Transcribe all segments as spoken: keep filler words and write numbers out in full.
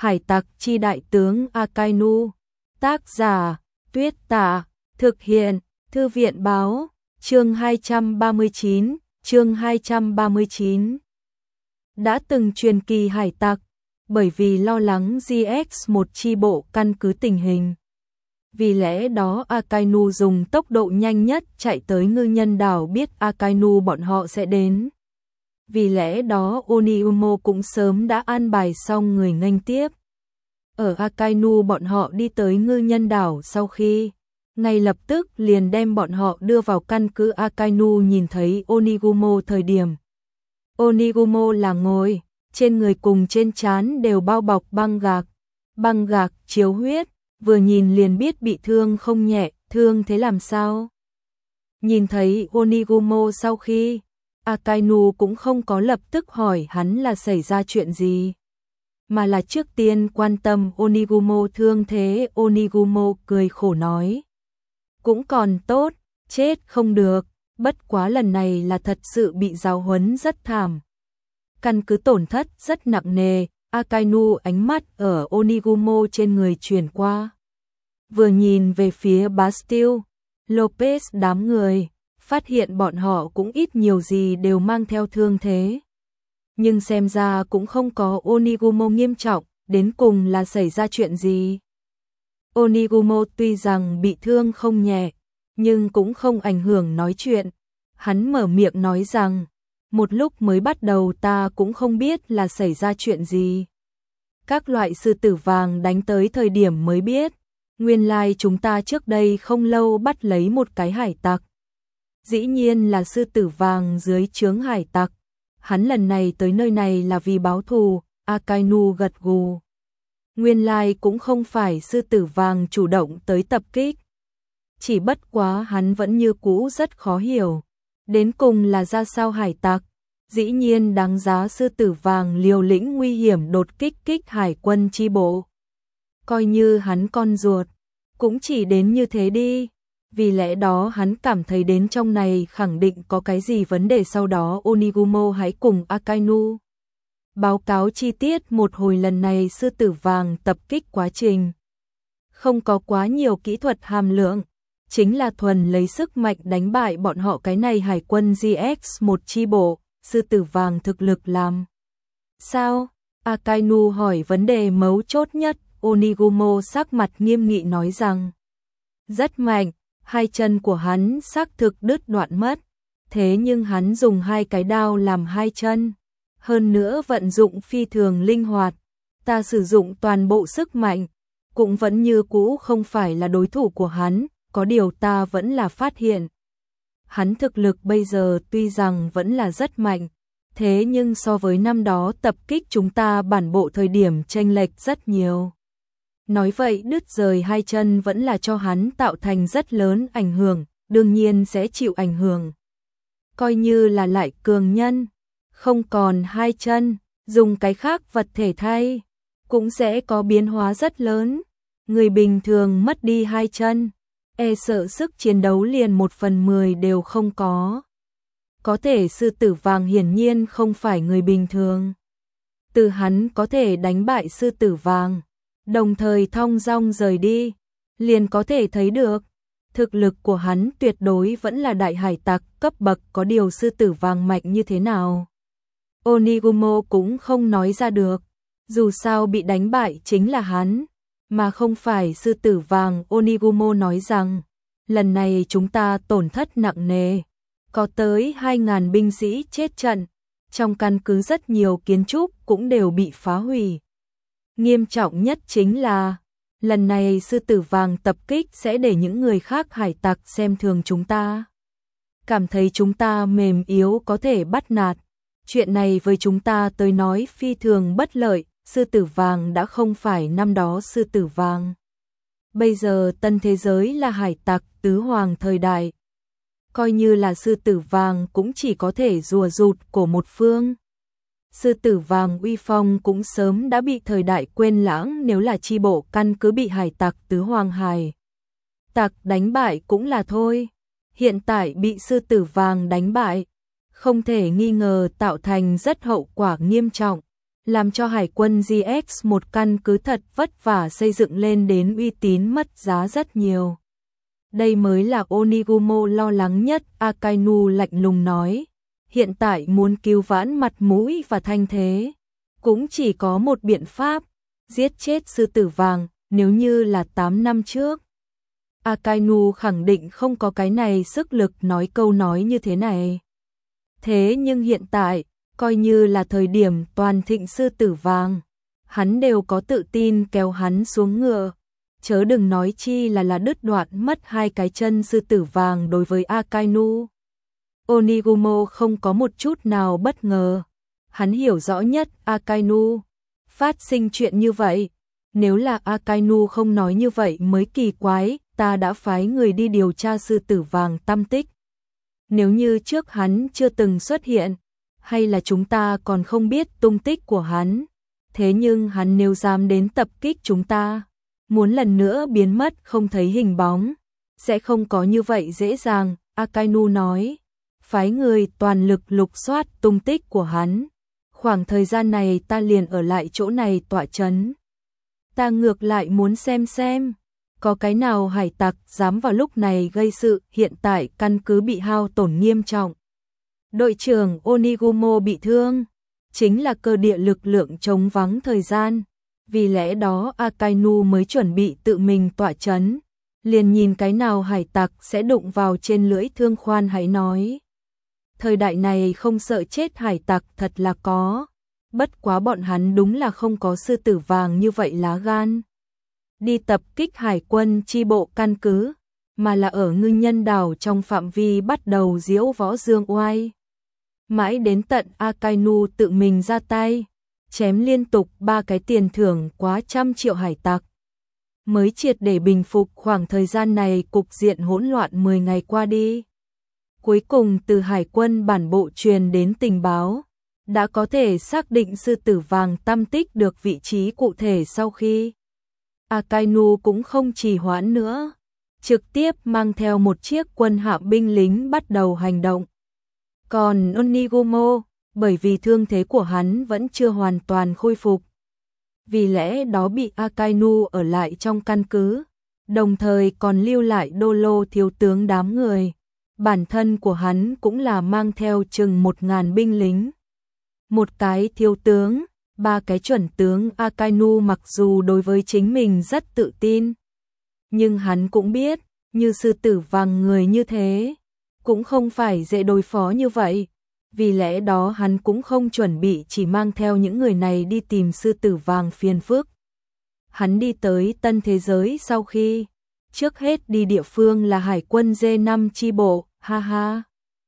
Hải tặc chi đại tướng Akainu. Tác giả Tuyết Tả. Thực hiện Thư viện Báo. Chương hai trăm ba mươi chín. Chương hai trăm ba mươi chín. Đã từng truyền kỳ hải tặc, bởi vì lo lắng giê ích một chi bộ căn cứ tình hình. Vì lẽ đó Akainu dùng tốc độ nhanh nhất chạy tới ngư nhân đảo, biết Akainu bọn họ sẽ đến. Vì lẽ đó Oniumo cũng sớm đã an bài xong người nghênh tiếp. Ở Akainu bọn họ đi tới ngư nhân đảo sau khi, ngay lập tức liền đem bọn họ đưa vào căn cứ. Akainu nhìn thấy Onigumo thời điểm. Onigumo là ngồi, trên người cùng trên trán đều bao bọc băng gạc. Băng gạc chiếu huyết, vừa nhìn liền biết bị thương không nhẹ. Thương thế làm sao? Nhìn thấy Onigumo sau khi, Akainu cũng không có lập tức hỏi hắn là xảy ra chuyện gì, mà là trước tiên quan tâm Onigumo thương thế. Onigumo cười khổ nói, cũng còn tốt, chết không được, bất quá lần này là thật sự bị giáo huấn rất thảm. Căn cứ tổn thất rất nặng nề. Akainu ánh mắt ở Onigumo trên người chuyển qua, vừa nhìn về phía Bastille, Lopez đám người, phát hiện bọn họ cũng ít nhiều gì đều mang theo thương thế. Nhưng xem ra cũng không có Onigumo nghiêm trọng, đến cùng là xảy ra chuyện gì? Onigumo tuy rằng bị thương không nhẹ, nhưng cũng không ảnh hưởng nói chuyện. Hắn mở miệng nói rằng, một lúc mới bắt đầu ta cũng không biết là xảy ra chuyện gì. Các loại sư tử vàng đánh tới thời điểm mới biết, nguyên lai chúng ta trước đây không lâu bắt lấy một cái hải tặc. Dĩ nhiên là sư tử vàng dưới trướng hải tặc. Hắn lần này tới nơi này là vì báo thù. Akainu gật gù. Nguyên lai cũng không phải sư tử vàng chủ động tới tập kích. Chỉ bất quá hắn vẫn như cũ rất khó hiểu. Đến cùng là ra sao hải tặc? Dĩ nhiên đáng giá sư tử vàng liều lĩnh nguy hiểm đột kích kích hải quân chi bộ. Coi như hắn con ruột, cũng chỉ đến như thế đi. Vì lẽ đó hắn cảm thấy đến trong này khẳng định có cái gì vấn đề. Sau đó Onigumo hãy cùng Akainu báo cáo chi tiết một hồi lần này sư tử vàng tập kích quá trình. Không có quá nhiều kỹ thuật hàm lượng, chính là thuần lấy sức mạnh đánh bại bọn họ. Cái này hải quân giê ích một chi bộ, sư tử vàng thực lực làm sao? Akainu hỏi vấn đề mấu chốt nhất. Onigumo sắc mặt nghiêm nghị nói rằng, rất mạnh. Hai chân của hắn xác thực đứt đoạn mất, thế nhưng hắn dùng hai cái đao làm hai chân, hơn nữa vận dụng phi thường linh hoạt. Ta sử dụng toàn bộ sức mạnh, cũng vẫn như cũ không phải là đối thủ của hắn. Có điều ta vẫn là phát hiện, hắn thực lực bây giờ tuy rằng vẫn là rất mạnh, thế nhưng so với năm đó tập kích chúng ta bản bộ thời điểm chênh lệch rất nhiều. Nói vậy đứt rời hai chân vẫn là cho hắn tạo thành rất lớn ảnh hưởng, đương nhiên sẽ chịu ảnh hưởng. Coi như là lại cường nhân, không còn hai chân, dùng cái khác vật thể thay, cũng sẽ có biến hóa rất lớn. Người bình thường mất đi hai chân, e sợ sức chiến đấu liền một phần mười đều không có. Có thể sư tử vàng hiển nhiên không phải người bình thường. Từ hắn có thể đánh bại sư tử vàng, đồng thời thong dong rời đi, liền có thể thấy được, thực lực của hắn tuyệt đối vẫn là đại hải tặc cấp bậc. Có điều sư tử vàng mạnh như thế nào, Onigumo cũng không nói ra được. Dù sao bị đánh bại chính là hắn, mà không phải sư tử vàng. Onigumo nói rằng, lần này chúng ta tổn thất nặng nề, có tới hai nghìn binh sĩ chết trận, trong căn cứ rất nhiều kiến trúc cũng đều bị phá hủy. Nghiêm trọng nhất chính là, lần này sư tử vàng tập kích sẽ để những người khác hải tặc xem thường chúng ta, cảm thấy chúng ta mềm yếu có thể bắt nạt. Chuyện này với chúng ta tới nói phi thường bất lợi. Sư tử vàng đã không phải năm đó sư tử vàng. Bây giờ tân thế giới là hải tặc tứ hoàng thời đại. Coi như là sư tử vàng cũng chỉ có thể rùa rụt cổ một phương. Sư tử vàng uy phong cũng sớm đã bị thời đại quên lãng. Nếu là chi bộ căn cứ bị hải tặc tứ hoàng hải tặc đánh bại cũng là thôi. Hiện tại bị sư tử vàng đánh bại, không thể nghi ngờ tạo thành rất hậu quả nghiêm trọng. làm cho Hải quân giê ích một căn cứ thật vất vả xây dựng lên đến uy tín mất giá rất nhiều. Đây mới là Onigumo lo lắng nhất, Akainu lạnh lùng nói. Hiện tại muốn cứu vãn mặt mũi và thanh thế, cũng chỉ có một biện pháp, giết chết sư tử vàng. Nếu như là tám năm trước, Akainu khẳng định không có cái này sức lực nói câu nói như thế này. Thế nhưng hiện tại, coi như là thời điểm toàn thịnh sư tử vàng, hắn đều có tự tin kéo hắn xuống ngựa, chớ đừng nói chi là là đứt đoạn mất hai cái chân sư tử vàng. Đối với Akainu, Onigumo không có một chút nào bất ngờ. Hắn hiểu rõ nhất Akainu phát sinh chuyện như vậy. Nếu là Akainu không nói như vậy mới kỳ quái, ta đã phái người đi điều tra sư tử vàng tăm tích. Nếu như trước hắn chưa từng xuất hiện, hay là chúng ta còn không biết tung tích của hắn. Thế nhưng hắn nếu dám đến tập kích chúng ta, muốn lần nữa biến mất không thấy hình bóng, sẽ không có như vậy dễ dàng. Akainu nói, phái người toàn lực lục soát tung tích của hắn. Khoảng thời gian này ta liền ở lại chỗ này tọa chấn. Ta ngược lại muốn xem xem, có cái nào hải tặc dám vào lúc này gây sự. Hiện tại căn cứ bị hao tổn nghiêm trọng. Đội trưởng Onigumo bị thương, chính là cơ địa lực lượng trống vắng thời gian. Vì lẽ đó Akainu mới chuẩn bị tự mình tọa chấn, liền nhìn cái nào hải tặc sẽ đụng vào trên lưỡi thương khoan hãy nói. Thời đại này không sợ chết hải tặc thật là có, bất quá bọn hắn đúng là không có sư tử vàng như vậy lá gan. Đi tập kích hải quân chi bộ căn cứ, mà là ở Ngư Nhân đảo trong phạm vi bắt đầu diễu võ dương oai. Mãi đến tận Akainu tự mình ra tay, chém liên tục ba cái tiền thưởng quá trăm triệu hải tặc, mới triệt để bình phục khoảng thời gian này cục diện hỗn loạn. Mười ngày qua đi, cuối cùng từ hải quân bản bộ truyền đến tình báo, đã có thể xác định sư tử vàng tăm tích được vị trí cụ thể. Sau khi Akainu cũng không trì hoãn nữa, trực tiếp mang theo một chiếc quân hạm binh lính bắt đầu hành động. Còn Onigumo, bởi vì thương thế của hắn vẫn chưa hoàn toàn khôi phục, vì lẽ đó bị Akainu ở lại trong căn cứ, đồng thời còn lưu lại đô lô thiếu tướng đám người. Bản thân của hắn cũng là mang theo chừng một ngàn binh lính. Một cái thiếu tướng, ba cái chuẩn tướng. Akainu mặc dù đối với chính mình rất tự tin, nhưng hắn cũng biết, như sư tử vàng người như thế, cũng không phải dễ đối phó như vậy. Vì lẽ đó hắn cũng không chuẩn bị chỉ mang theo những người này đi tìm sư tử vàng phiền phức. Hắn đi tới tân thế giới sau khi, trước hết đi địa phương là hải quân giê năm chi bộ, ha ha.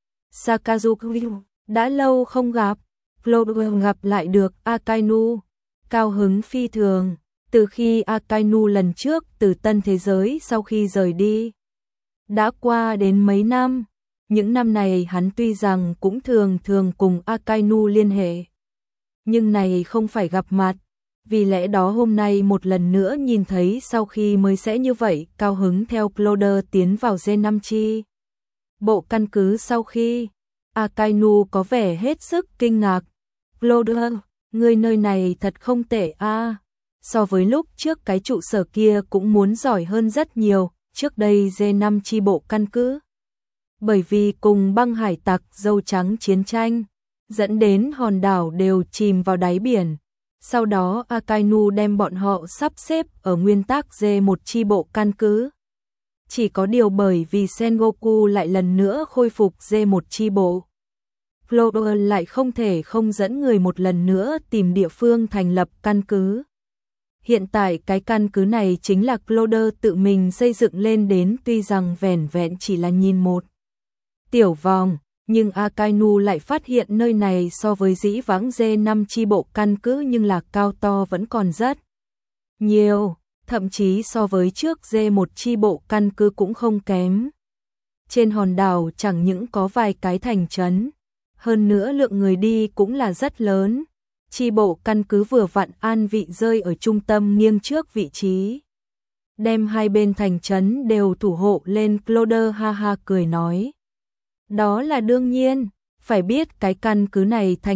Sakazuki, đã lâu không gặp, Claude gặp lại được Akainu, cao hứng phi thường. Từ khi Akainu lần trước từ tân thế giới sau khi rời đi, đã qua đến mấy năm. Những năm này hắn tuy rằng cũng thường thường cùng Akainu liên hệ, nhưng này không phải gặp mặt. Vì lẽ đó hôm nay một lần nữa nhìn thấy sau khi mới sẽ như vậy cao hứng. Theo Claude tiến vào giê năm chi bộ căn cứ sau khi, Akainu có vẻ hết sức kinh ngạc. Claude, người nơi này thật không tệ a. So với lúc trước cái trụ sở kia cũng muốn giỏi hơn rất nhiều. Trước đây giê năm chi bộ căn cứ, bởi vì cùng băng hải tặc dâu trắng chiến tranh, dẫn đến hòn đảo đều chìm vào đáy biển. Sau đó Akainu đem bọn họ sắp xếp ở nguyên tắc giê một chi bộ căn cứ. Chỉ có điều bởi vì Sengoku lại lần nữa khôi phục giê một chi bộ, Claude lại không thể không dẫn người một lần nữa tìm địa phương thành lập căn cứ. Hiện tại cái căn cứ này chính là Claude tự mình xây dựng lên đến, tuy rằng vẻn vẹn chỉ là nhìn một tiểu vòng, nhưng Akainu lại phát hiện nơi này so với dĩ vãng giê năm chi bộ căn cứ nhưng là cao to vẫn còn rất nhiều, thậm chí so với trước giê một chi bộ căn cứ cũng không kém. Trên hòn đảo chẳng những có vài cái thành trấn, hơn nữa lượng người đi cũng là rất lớn. Chi bộ căn cứ vừa vặn an vị rơi ở trung tâm nghiêng trước vị trí, đem hai bên thành trấn đều thủ hộ lên. Claude ha ha cười nói, đó là đương nhiên, phải biết cái căn cứ này thành lập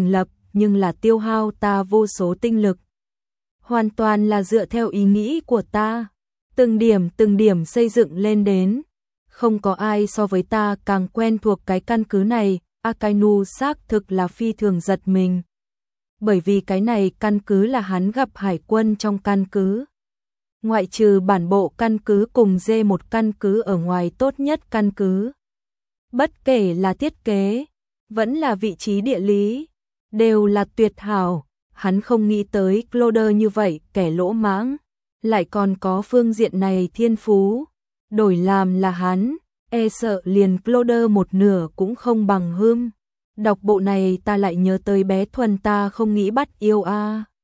nhưng là tiêu hao ta vô số tinh lực. Hoàn toàn là dựa theo ý nghĩ của ta, từng điểm từng điểm xây dựng lên đến. Không có ai so với ta càng quen thuộc cái căn cứ này, Akainu xác thực là phi thường giật mình. Bởi vì cái này căn cứ là hắn gặp hải quân trong căn cứ. Ngoại trừ bản bộ căn cứ cùng dê một căn cứ ở ngoài tốt nhất căn cứ. Bất kể là thiết kế, vẫn là vị trí địa lý, đều là tuyệt hảo. Hắn không nghĩ tới Cloder như vậy, kẻ lỗ mãng, lại còn có phương diện này thiên phú. Đổi làm là hắn, e sợ liền Cloder một nửa cũng không bằng hươm. Đọc bộ này ta lại nhớ tới bé Thuần ta không nghĩ bắt yêu a.